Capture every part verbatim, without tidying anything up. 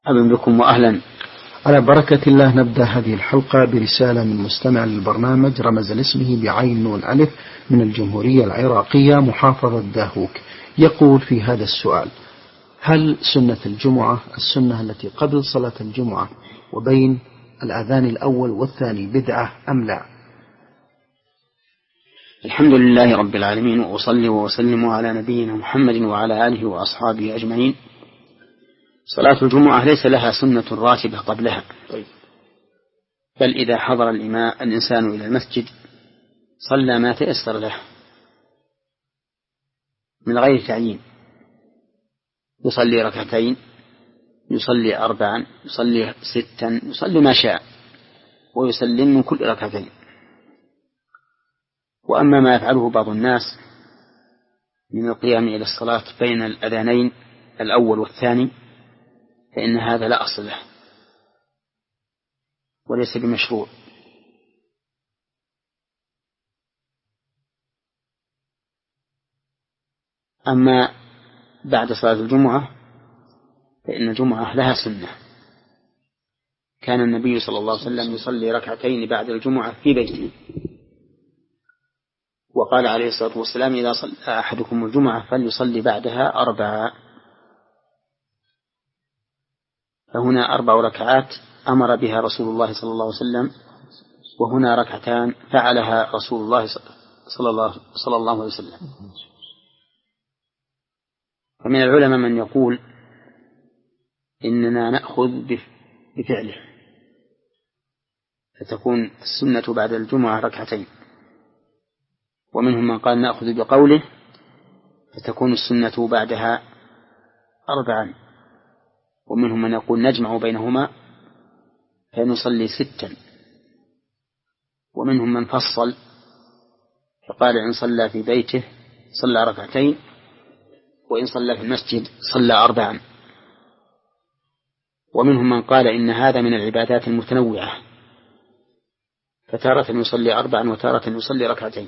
أهلا بكم وأهلا. على بركة الله نبدأ هذه الحلقة برسالة من مستمع للبرنامج رمز لاسمه بعين نون ألف من الجمهورية العراقية محافظة داهوك. يقول في هذا السؤال: هل سنة الجمعة السنة التي قبل صلاة الجمعة وبين الأذان الأول والثاني بدعة أم لا؟ الحمد لله رب العالمين، وأصلي وأسلم على نبينا محمد وعلى آله وأصحابه أجمعين. صلاة الجمعة ليس لها سنة راتبة قبلها، بل إذا حضر الإمام الإنسان إلى المسجد صلى ما تيسر له من غير تعيين، يصلي ركعتين، يصلي أربعا، يصلي ستا، يصلي ما شاء، ويسلم من كل ركعتين. وأما ما يفعله بعض الناس من القيام إلى الصلاة بين الأذانين الأول والثاني فإن هذا لا أصل له وليس بمشروع. أما بعد صلاة الجمعة فإن الجمعة لها سنة. كان النبي صلى الله عليه وسلم يصلي ركعتين بعد الجمعة في بيته، وقال عليه الصلاة والسلام: إذا صلى أحدكم الجمعة فليصلي بعدها أربعة. فهنا أربع ركعات أمر بها رسول الله صلى الله عليه وسلم، وهنا ركعتان فعلها رسول الله صلى الله, صلى الله عليه وسلم. فمن العلماء من يقول إننا نأخذ بفعله، فتكون السنة بعد الجمعة ركعتين، ومنهم من قال نأخذ بقوله فتكون السنة بعدها أربعا، ومنهم من يقول نجمع بينهما فنصلي ستا، ومنهم من فصل فقال إن صلى في بيته صلى ركعتين، وإن صلى في المسجد صلى أربعا. ومنهم من قال إن هذا من العبادات المتنوعة، فتارة يصلي أربعا وتارة يصلي ركعتين.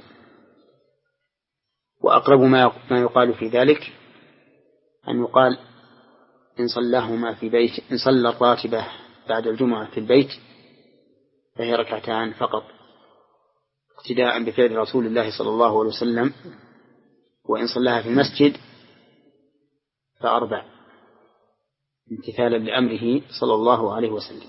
وأقرب ما يقال في ذلك أن يقال إن صلاهما في بيت إن صلى الراتبة بعد الجمعة في البيت فهي ركعتان فقط، اقتداء بفعل رسول الله صلى الله عليه وسلم، وإن صلاها في المسجد فأربع، امتثالا لأمره صلى الله عليه وسلم.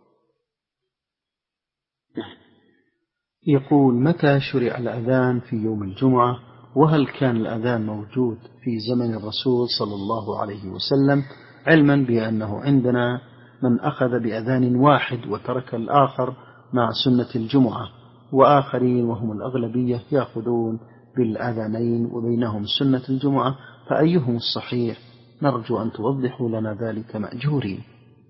نعم. يقول: متى شرع الأذان في يوم الجمعة؟ وهل كان الأذان موجود في زمن الرسول صلى الله عليه وسلم، علما بأنه عندنا من أخذ بأذان واحد وترك الآخر مع سنة الجمعة، وآخرين وهم الأغلبية يأخذون بالأذانين وبينهم سنة الجمعة، فأيهم الصحيح؟ نرجو أن توضحوا لنا ذلك مأجورين.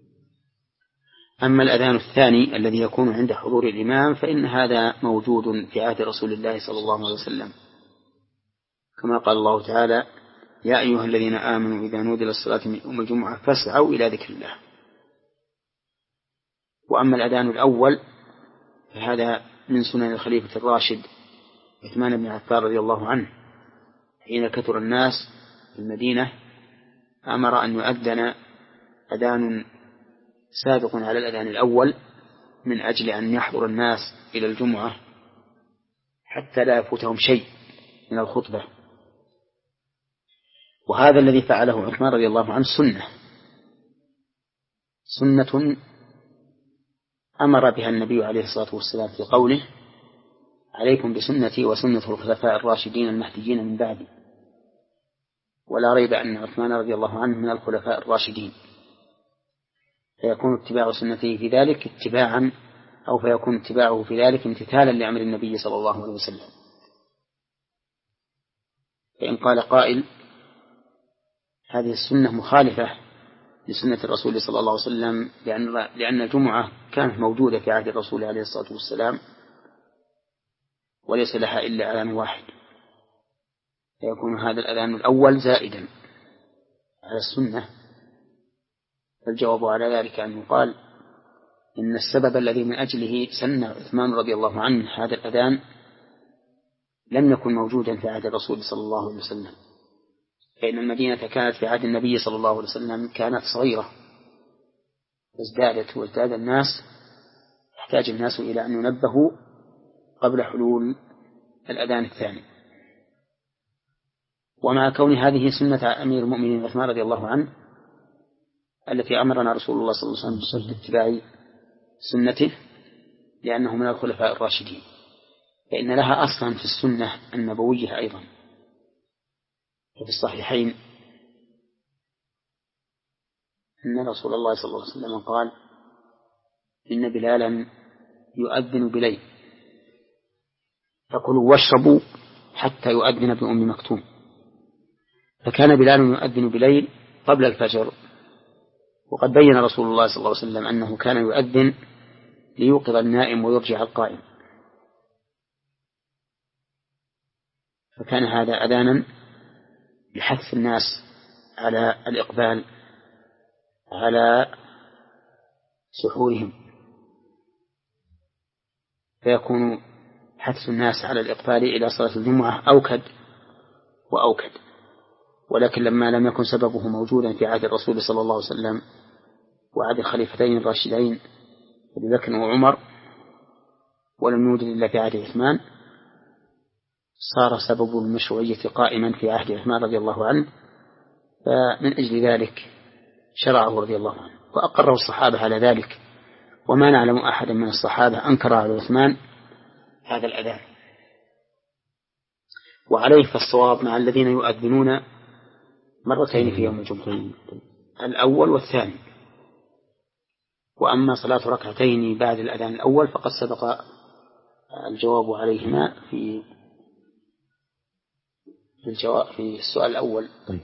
أما الأذان الثاني الذي يكون عند حضور الإمام فإن هذا موجود في عهد رسول الله صلى الله عليه وسلم، كما قال الله تعالى: يا أيها الذين آمنوا إذا نودي للصلاة من يوم الجمعة فاسعوا إلى ذكر الله. وأما الأذان الأول فهذا من سنن الخليفة الراشد عثمان بن عفان رضي الله عنه، حين كثر الناس في المدينة أمر أن يؤذن أذان سابق على الأذان الأول من أجل أن يحضر الناس إلى الجمعة حتى لا يفوتهم شيء من الخطبة. وهذا الذي فعله عثمان رضي الله عنه سنة سنة أمر بها النبي عليه الصلاة والسلام في قوله: عليكم بسنتي وسنة الخلفاء الراشدين المهديين من بعدي. ولا ريب أن عثمان رضي الله عنه من الخلفاء الراشدين، فيكون اتباع سنته في ذلك اتباعا أو فيكون اتباعه في ذلك امتثالا لأمر النبي صلى الله عليه وسلم. فإن قال قائل هذه السنة مخالفة لسنة الرسول صلى الله عليه وسلم لأن, لأن الجمعة كانت موجودة في عهد الرسول عليه الصلاة والسلام وليس لها إلا أذان واحد، فيكون هذا الأذان الأول زائدا على السنة. فالجواب على ذلك أن يقال إن السبب الذي من أجله سن عثمان رضي الله عنه هذا الأذان لم يكن موجودا في عهد الرسول صلى الله عليه وسلم، فإن المدينة كانت في عهد النبي صلى الله عليه وسلم كانت صغيرة ازدادت وازداد الناس يحتاج الناس إلى أن ينبهوا قبل حلول الأذان الثاني. ومع كون هذه سنة أمير المؤمنين عثمان رضي الله عنه التي أمرنا رسول الله صلى الله عليه وسلم باتباع سنته لأنه من الخلفاء الراشدين، فإن لها أصلا في السنة النبوية أيضا. وفي الصحيحين أن رسول الله صلى الله عليه وسلم قال: إن بلالا يؤذن بليل فكلوا واشربوا حتى يؤذن بأم مكتوم. فكان بلال يؤذن بليل قبل الفجر، وقد بين رسول الله صلى الله عليه وسلم أنه كان يؤذن ليوقظ النائم ويرجع القائم، فكان هذا أذانا يحث الناس على الإقبال على سحورهم، فيكون حث الناس على الإقبال إلى صلاة الجمعة أوكد وأوكد. ولكن لما لم يكن سببه موجودا في عهد الرسول صلى الله عليه وسلم وعهد الخليفتين الراشدين أبي بكر وعمر، ولم يوجد إلا في عهد عثمان، صار سبب المشروعية قائما في عهد عثمان رضي الله عنه، فمن أجل ذلك شرعه رضي الله عنه وأقره الصحابة على ذلك، وما نعلم أحدا من الصحابة أنكر على عثمان هذا الأذان. وعليه فالصواب مع الذين يؤذنون مرتين في يوم الجمعة، الأول والثاني. وأما صلاة ركعتين بعد الأذان الأول فقد سبق الجواب عليهما في الجواب في السؤال الأول. طيب.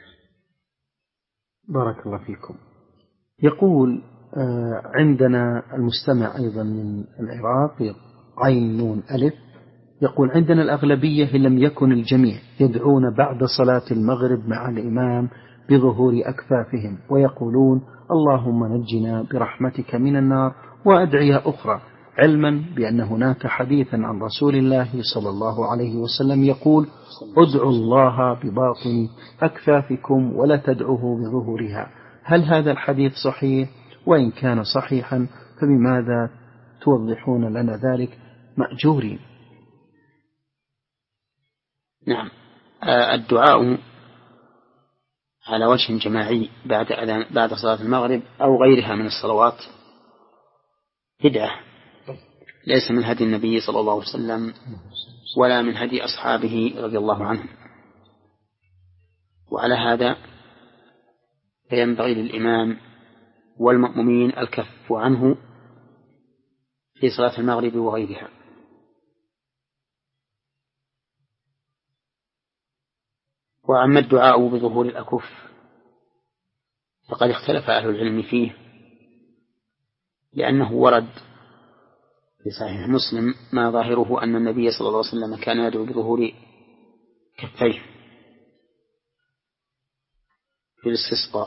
بارك الله فيكم. يقول آه عندنا المستمع أيضا من العراق عين نون ألف، يقول: عندنا الأغلبية إن لم يكن الجميع يدعون بعد صلاة المغرب مع الإمام بظهور أكفافهم ويقولون: اللهم نجنا برحمتك من النار، وأدعية أخرى، علما بأن هناك حديثا عن رسول الله صلى الله عليه وسلم يقول: ادعوا الله بباطن أكفافكم ولا تدعوه بظهورها. هل هذا الحديث صحيح؟ وإن كان صحيحا فبماذا توضحون لنا ذلك مأجورين؟ نعم، الدعاء على وجه جماعي بعد أذان بعد صلاة المغرب أو غيرها من الصلوات بدعة، ليس من هدي النبي صلى الله عليه وسلم ولا من هدي أصحابه رضي الله عنهم. وعلى هذا فينبغي للإمام والمأمومين الكف عنه في صلاة المغرب وغيرها. وأما الدعاء بظهور الأكف فقد اختلف أهل العلم فيه، لأنه ورد في صحيح مسلم ما ظاهره أن النبي صلى الله عليه وسلم كان يدعو بظهور كفيه في الاستسقاء،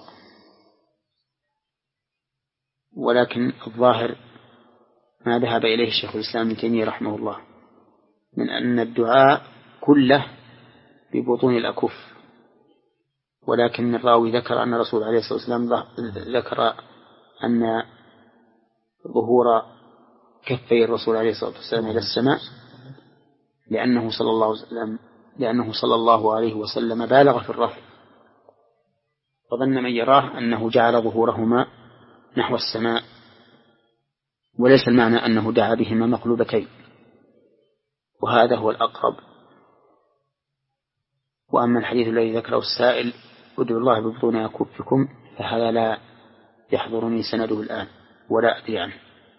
ولكن الظاهر ما ذهب إليه الشيخ الإسلام ابن تيمية رحمه الله من أن الدعاء كله ببطون الأكف، ولكن الراوي ذكر أن الرسول عليه الصلاة والسلام ذكر أن ظهور كفي الرسول عليه الصلاة والسلام إلى السماء لأنه صلى الله عليه وسلم لأنه صلى الله عليه وسلم بالغ في الرفع، فظن من يراه أنه جعل ظهورهما نحو السماء، وليس المعنى أنه دعا بهما مقلوبتين، وهذا هو الأقرب. وأما الحديث الذي ذكره السائل: ادعوا الله ببطون أكفكم، فهذا لا يحضرني سنده الآن ولا أدري عنه.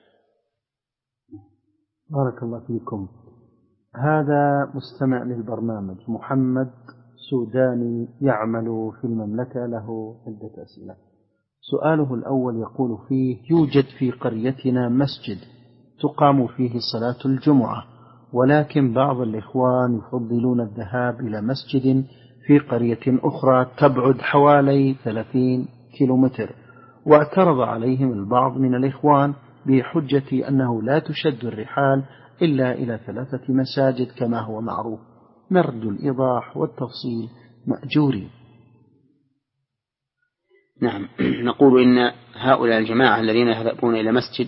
بارك الله فيكم. هذا مستمع للبرنامج محمد سوداني يعمل في المملكة، له عدة أسئلة. سؤاله الأول يقول فيه: يوجد في قريتنا مسجد تقام فيه صلاة الجمعة، ولكن بعض الإخوان يفضلون الذهاب إلى مسجد في قرية أخرى تبعد حوالي ثلاثين كيلومتر، واعترض عليهم البعض من الإخوان بحجة أنه لا تشد الرحال إلا إلى ثلاثة مساجد كما هو معروف. نرجو الإيضاح والتفصيل مأجورين. نعم. نقول إن هؤلاء الجماعة الذين يذهبون إلى مسجد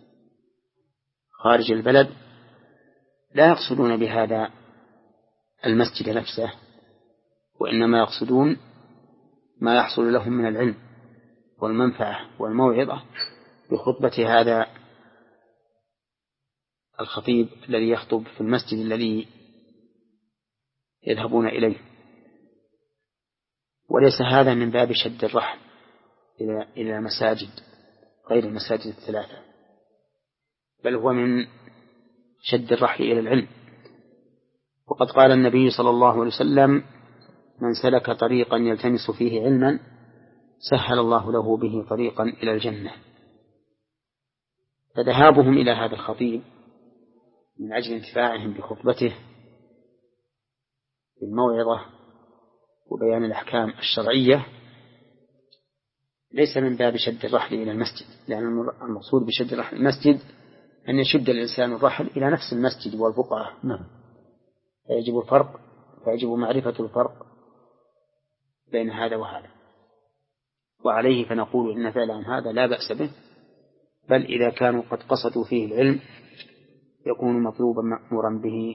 خارج البلد لا يقصدون بهذا المسجد نفسه، وإنما يقصدون ما يحصل لهم من العلم والمنفعة والموعظة بخطبة هذا الخطيب الذي يخطب في المسجد الذي يذهبون إليه. وليس هذا من باب شد الرحل إلى إلى مساجد غير المساجد الثلاثة، بل هو من شد الرحل إلى العلم. وقد قال النبي صلى الله عليه وسلم: من سلك طريقا يلتمس فيه علما سهل الله له به طريقا إلى الجنة. فذهابهم إلى هذا الخطيب من أجل انتفاعهم بخطبته بالموعظة وبيان الأحكام الشرعية ليس من باب شد الرحل إلى المسجد، لأن المقصود بشد الرحل إلى المسجد أن يشد الإنسان الرحل إلى نفس المسجد والبقعة. نعم. فيجب الفرق فيجب معرفة الفرق بين هذا وهذا، وعليه فنقول إن فعلهم هذا لا بأس به، بل إذا كانوا قد قصدوا فيه العلم يكون مطلوبا مأمورا به،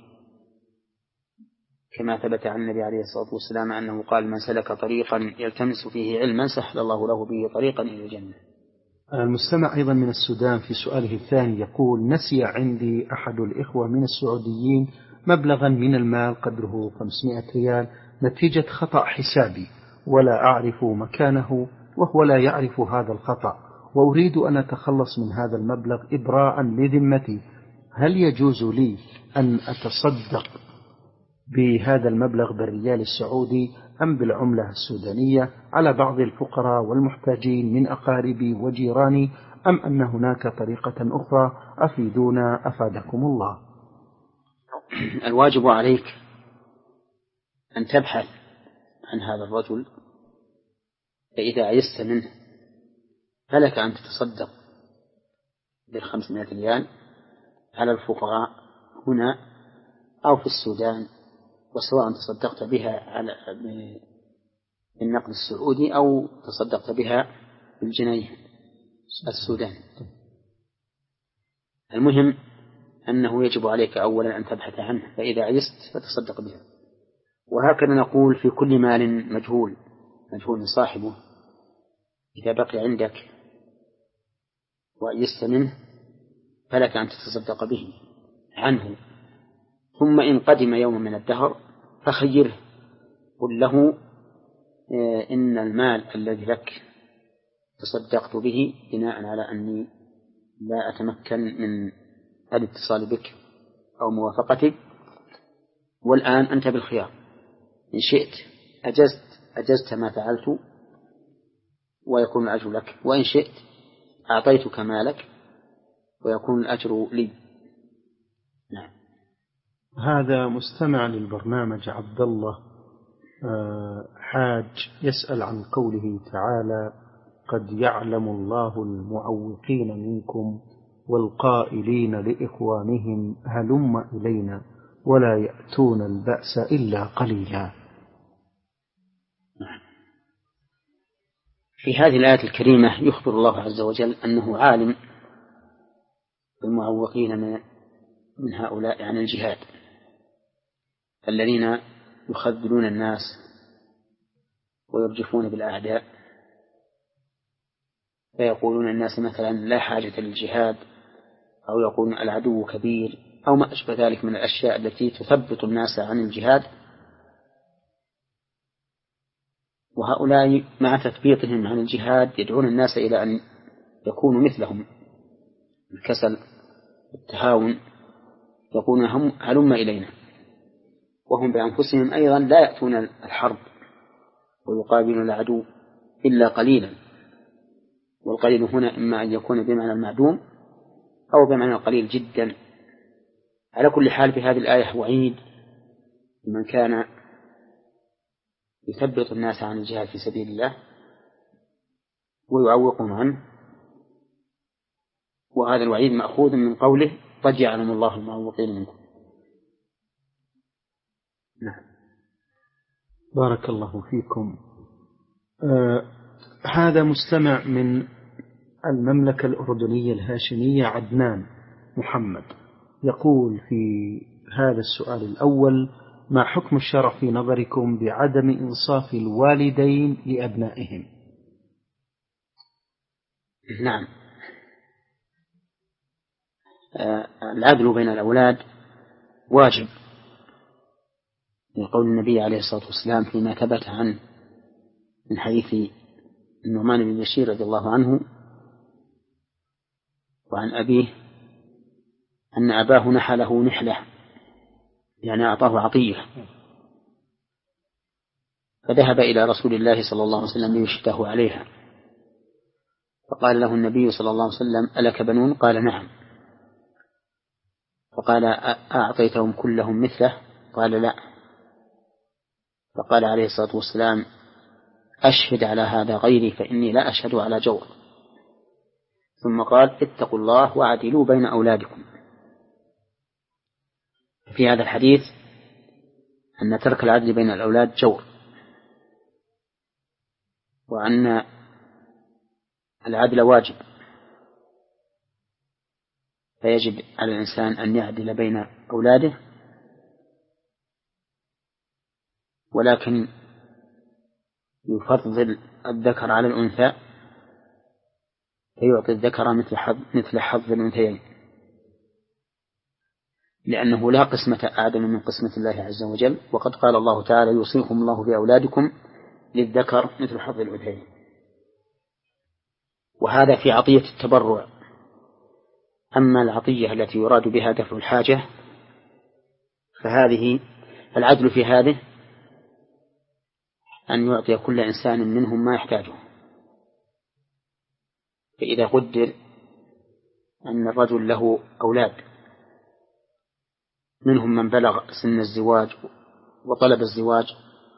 كما ثبت عن النبي عليه الصلاة والسلام أنه قال: من سلك طريقا يلتمس فيه علما سهل الله له به طريقا إلى الجنة. المستمع أيضا من السودان في سؤاله الثاني يقول: نسي عندي أحد الإخوة من السعوديين مبلغا من المال قدره خمسمائة ريال نتيجة خطأ حسابي، ولا أعرف مكانه وهو لا يعرف هذا الخطأ، وأريد أن أتخلص من هذا المبلغ إبراء لذمتي، هل يجوز لي أن أتصدق بهذا المبلغ بالريال السعودي أم بالعملة السودانية على بعض الفقراء والمحتاجين من أقاربي وجيراني، أم أن هناك طريقة أخرى؟ أفيدونا أفادكم الله. الواجب عليك أن تبحث عن هذا الرجل، فإذا عيست منه فلك أن تتصدق بالخمسمائة ريال على الفقراء هنا أو في السودان، وسواء تصدقت بها على بالنقد السعودي أو تصدقت بها بالجنيه السوداني. المهم أنه يجب عليك أولا أن تبحث عنه، فإذا عجزت فتصدق بها. وهكذا نقول في كل مال مجهول مجهول صاحبه، إذا بقي عندك وعجزت منه فلك أن تتصدق به عنه، ثم إن قدم يوم من الدهر فخيره، قل له: إن المال الذي لك تصدقت به بناء على أني لا أتمكن من الاتصال بك أو موافقتك، والآن أنت بالخيار، إن شئت أجزت أجزت ما فعلت ويكون الأجر لك، وإن شئت أعطيتك مالك ويكون الأجر لي. نعم. هذا مستمع للبرنامج عبد الله حاج يسأل عن قوله تعالى: قد يعلم الله المعوقين منكم والقائلين لإخوانهم هلم إلينا ولا يأتون البأس إلا قليلا. في هذه الآية الكريمة يخبر الله عز وجل أنه عالم بالمعوقين من هؤلاء عن الجهاد، الذين يخذلون الناس ويرجفون بالأعداء، فيقولون الناس مثلا لا حاجة للجهاد، أو يقولون العدو كبير، أو ما أشبه ذلك من الأشياء التي تثبط الناس عن الجهاد. وهؤلاء مع تثبيطهم عن الجهاد يدعون الناس إلى أن يكونوا مثلهم، الكسل والتهاون، يقولون هم هلم إلينا، وهم بأنفسهم أيضا لا يأتون الحرب ويقابلون العدو إلا قليلا، والقليل هنا إما أن يكون بمعنى المعدوم أو بمعنى القليل جدا. على كل حال في هذه الآية وعيد من كان يثبط الناس عن الجهاد في سبيل الله ويعوقهم عنه، وهذا الوعيد مأخوذ من قوله: قد يعلم الله المعوقين منكم. نعم. بارك الله فيكم. هذا مستمع من المملكة الأردنية الهاشمية عدنان محمد، يقول في هذا السؤال الأول: ما حكم الشرع في نظركم بعدم إنصاف الوالدين لأبنائهم؟ نعم، العدل بين الأولاد واجب، لقول النبي عليه الصلاة والسلام فيما ثبت عنه من حديث النعمان بن بشير رضي الله عنه وعن أبيه أن أباه نحله نحلة، يعني أعطاه عطية، فذهب إلى رسول الله صلى الله عليه وسلم ليشهده عليها، فقال له النبي صلى الله عليه وسلم: ألك بنون؟ قال: نعم. فقال: أعطيتهم كلهم مثله؟ قال: لا. فقال عليه الصلاة والسلام: أشهد على هذا غيري فإني لا أشهد على جور. ثم قال: اتقوا الله وعدلوا بين أولادكم. في هذا الحديث أن ترك العدل بين الأولاد جور، وأن العدل واجب، فيجب على الإنسان أن يعدل بين أولاده، ولكن يفضل الذكر على الأنثى فيعطي الذكر مثل حظ مثل حظ الأنثيين، لأنه لا قسمة أعدل من قسمة الله عز وجل، وقد قال الله تعالى: يوصيكم الله بأولادكم للذكر مثل حظ الأنثيين. وهذا في عطية التبرع. أما العطية التي يراد بها دفع الحاجة فهذه العدل في هذه أن يعطي كل إنسان منهم ما يحتاجه. فإذا قدر أن الرجل له أولاد منهم من بلغ سن الزواج وطلب الزواج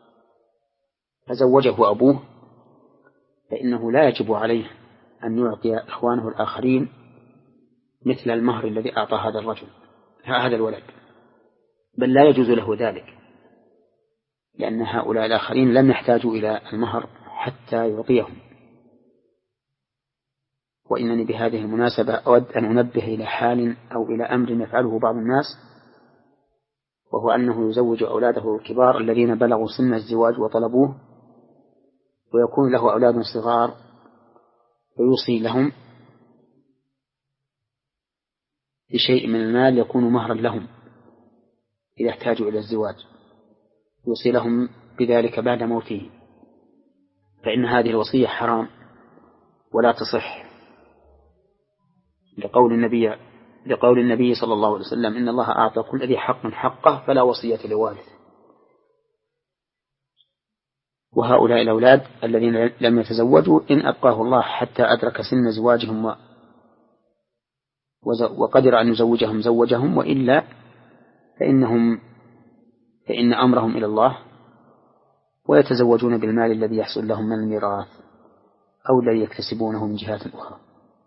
فزوجه أبوه، فإنه لا يجب عليه أن يعطي إخوانه الآخرين مثل المهر الذي أعطى هذا الرجل هذا الولد، بل لا يجوز له ذلك، لأن هؤلاء الآخرين لم يحتاجوا إلى المهر حتى يعطيهم. وإنني بهذه المناسبة أود أن أنبه إلى حال أو إلى أمر يفعله بعض الناس، وهو أنه يزوج أولاده الكبار الذين بلغوا سن الزواج وطلبوه، ويكون له أولاد صغار ويوصي لهم بشيء من المال يكون مهرا لهم إذا احتاجوا إلى الزواج، يوصي لهم بذلك بعد موته، فإن هذه الوصية حرام ولا تصح، لقول النبي لقول النبي صلى الله عليه وسلم: إن الله أعطى كل ذي حق حقه فلا وصية لوارث. وهؤلاء الأولاد الذين لم يتزوجوا إن أبقاه الله حتى أدرك سن زواجهم و... وقدر أن يزوجهم زوجهم، وإلا فإنهم فإن أمرهم إلى الله، ويتزوجون بالمال الذي يحصل لهم من الميراث أو الذي يكتسبونه من جهات أخرى.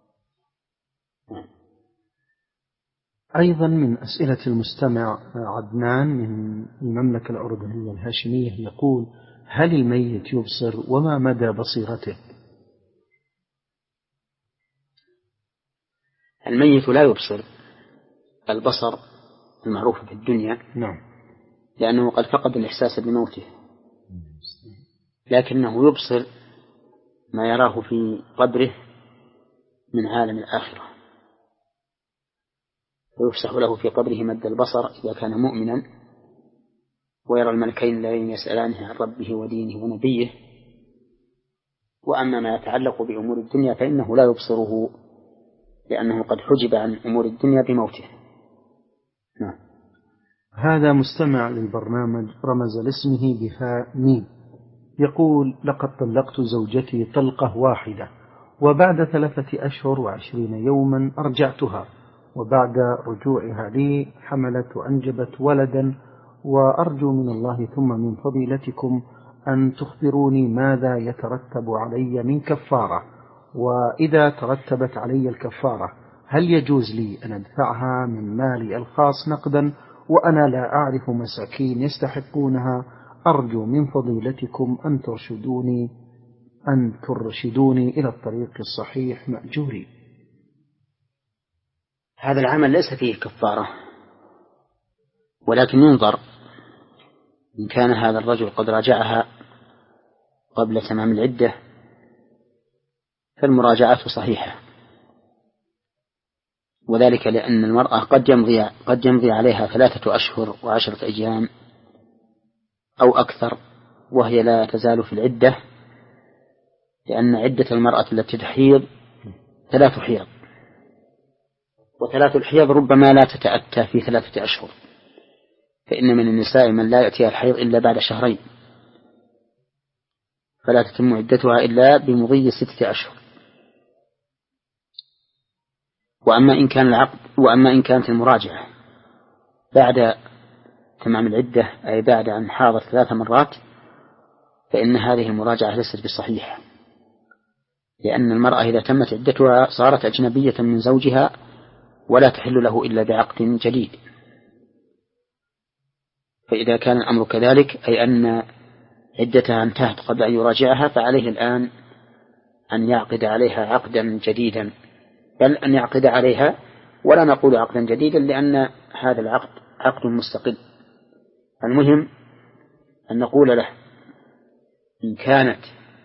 أيضا من أسئلة المستمع عدنان من المملكة الأردنية الهاشمية يقول: هل الميت يبصر وما مدى بصيرته؟ الميت لا يبصر البصر المعروف في الدنيا، نعم، لأنه قد فقد الإحساس بموته، لكنه يبصر ما يراه في قبره من عالم الآخرة، ويفسح له في قبره مد البصر إذا كان مؤمنا، ويرى الملكين الذين يسألانه عن ربه ودينه ونبيه. وأما ما يتعلق بأمور الدنيا فإنه لا يبصره، لأنه قد حجب عن أمور الدنيا بموته. نعم. هذا مستمع للبرنامج رمز لاسمه بهاء ميم، يقول: لقد طلقت زوجتي طلقة واحدة، وبعد ثلاثة أشهر وعشرين يوما أرجعتها، وبعد رجوعها لي حملت وأنجبت ولدا، وأرجو من الله ثم من فضيلتكم أن تخبروني ماذا يترتب علي من كفارة، وإذا ترتبت علي الكفارة هل يجوز لي أن أدفعها من مالي الخاص نقدا، وأنا لا أعرف مساكين يستحقونها؟ أرجو من فضيلتكم أن ترشدوني أن ترشدوني إلى الطريق الصحيح مأجوري. هذا العمل ليس فيه كفارة، ولكن ينظر إن كان هذا الرجل قد راجعها قبل تمام العدة فالمراجعة صحيحة، وذلك لأن المرأة قد يمضي, قد يمضي عليها ثلاثة أشهر وعشرة أيام أو أكثر وهي لا تزال في العدة، لأن عدة المرأة التي تحيض ثلاث حيض، وثلاث الحيض ربما لا تتأتى في ثلاثة أشهر، فإن من النساء من لا يأتيها الحيض إلا بعد شهرين، فلا تتم عدتها إلا بمضي ستة أشهر. وأما إن كان العقد وأما إن كانت المراجعة بعد تمام العدة أي بعد أن حاضت ثلاث مرات فإن هذه المراجعة ليست بصحيحة، لأن المرأة إذا تمت عدتها صارت أجنبية من زوجها ولا تحل له إلا بعقد جديد. فإذا كان الأمر كذلك أي أن عدتها انتهت قبل أن يراجعها فعليه الآن أن يعقد عليها عقدا جديدا، بل أن يعقد عليها، ولا نقول عقدا جديدا لأن هذا العقد عقد مستقل. المهم أن نقول له إن كانت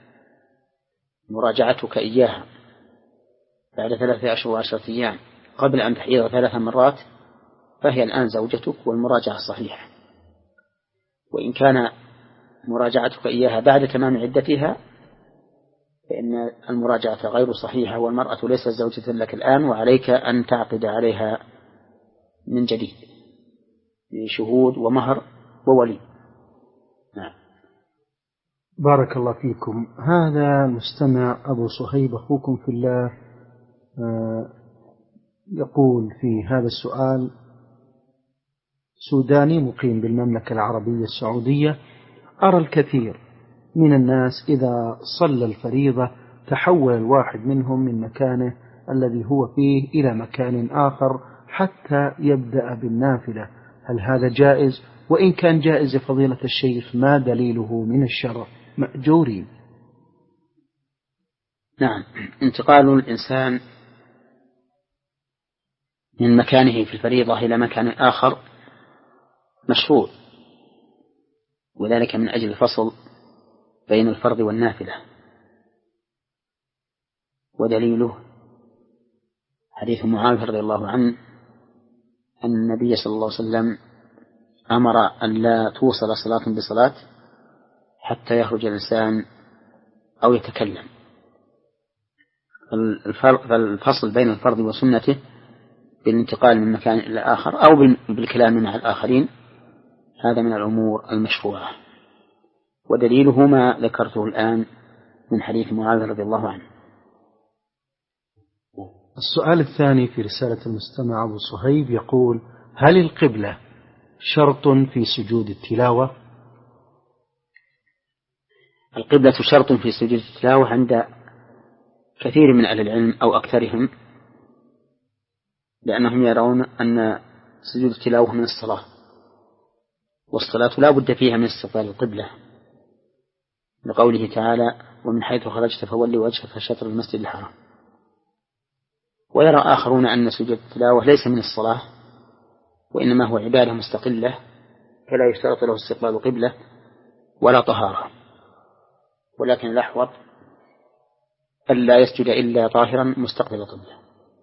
مراجعتك إياها بعد ثلاثة أشهر وعشرة أيام قبل أن تحيض ثلاث مرات فهي الآن زوجتك والمراجعة صحيحة، وإن كان مراجعتك إياها بعد تمام عدتها فإن المراجعة غير صحيحة والمرأة ليست زوجة لك الآن، وعليك أن تعقد عليها من جديد بشهود ومهر وولي. نعم. بارك الله فيكم. هذا مستمع أبو صهيب أخوكم في الله يقول في هذا السؤال: سوداني مقيم بالمملكة العربية السعودية، أرى الكثير من الناس إذا صلى الفريضة تحول الواحد منهم من مكانه الذي هو فيه إلى مكان آخر حتى يبدأ بالنافلة، هل هذا جائز؟ وإن كان جائز فضيلة الشيخ ما دليله من الشرع مأجورين؟ نعم، انتقال الإنسان من مكانه في الفريضة إلى مكان آخر مشروع، وذلك من أجل الفصل بين الفرض والنافلة، ودليله حديث معاذ رضي الله عنه أن النبي صلى الله عليه وسلم أمر أن لا توصل صلاة بصلاة حتى يخرج الإنسان أو يتكلم. فالفصل بين الفرض وسنته بالانتقال من مكان إلى آخر أو بالكلام مع الآخرين هذا من الأمور المشروعة، ودليله ما ذكرته الآن من حديث معاذ رضي الله عنه. السؤال الثاني في رسالة المستمع أبو صهيب يقول: هل القبلة شرط في سجود التلاوة؟ القبلة شرط في سجود التلاوة عند كثير من أهل العلم أو أكثرهم، لأنهم يرون أن سجود التلاوة من الصلاة، والصلاة لا بد فيها من استقبال القبلة، لقوله تعالى: ومن حيث خرجت فولي وجهك شطر المسجد الحرام. ويرى آخرون أن سجود التلاوة ليس من الصلاة وإنما هو عبادة مستقلة فلا يشترط له استقبال قبلة ولا طهارة، ولكن الأحوط ألا يسجد إلا طاهرا مستقبل قبلة.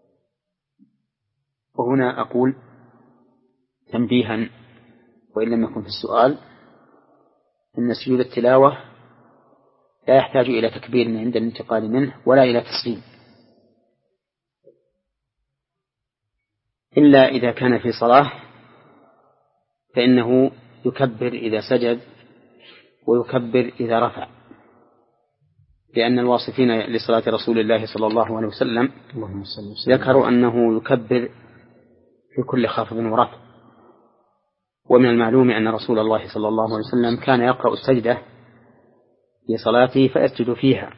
وهنا أقول تنبيها وإن لم يكن في السؤال أن سجود التلاوة لا يحتاج إلى تكبير عند الانتقال منه ولا إلى تسليم، إلا إذا كان في صلاة فإنه يكبر إذا سجد ويكبر إذا رفع، لأن الواصفين لصلاة رسول الله صلى الله عليه وسلم ذكروا أنه يكبر في كل خافض ورفع. ومن المعلوم أن رسول الله صلى الله عليه وسلم كان يقرأ السجدة في صلاته فيسجد فيها،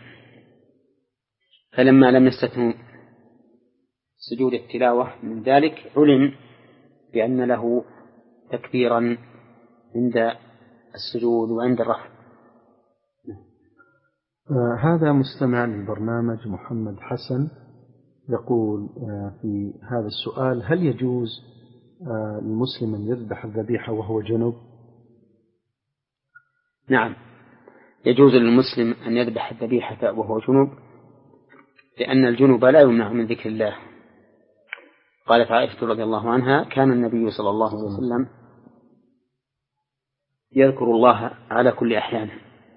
فلما لم يستثنوا سجود التلاوة من ذلك علم بأن له تكبيرا عند السجود وعند الرفع. آه هذا مستمع للبرنامج محمد حسن يقول آه في هذا السؤال: هل يجوز آه للمسلم أن يذبح الذبيحة وهو جنب؟ نعم، يجوز للمسلم أن يذبح الذبيحة وهو جنب، لأن الجنب لا يمنع من ذكر الله. قالت عائشة رضي الله عنها: كان النبي صلى الله عليه وسلم يذكر الله على كل أحيان،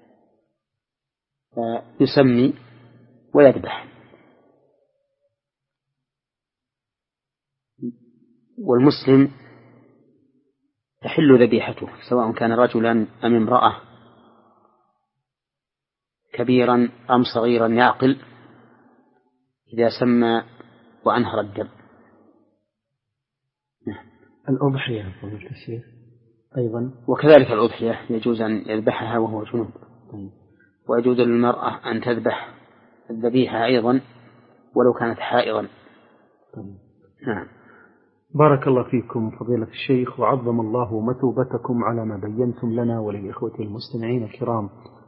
فيسمي ويذبح. والمسلم تحل ذبيحته سواء كان رجلا أم امرأة، كبيرا أم صغيرا يعقل، إذا سمى وأنهر الدم. الأضحية فضيلة الشيخ أيضا، وكذلك الأضحية يجوز أن يذبحها وهو جنوب، ويجوز للمرأة أن تذبح الذبيحة أيضا ولو كانت حائضا. نعم. بارك الله فيكم فضيلة الشيخ، وعظم الله مثوبتكم على ما بينتم لنا وللإخوة المستمعين الكرام.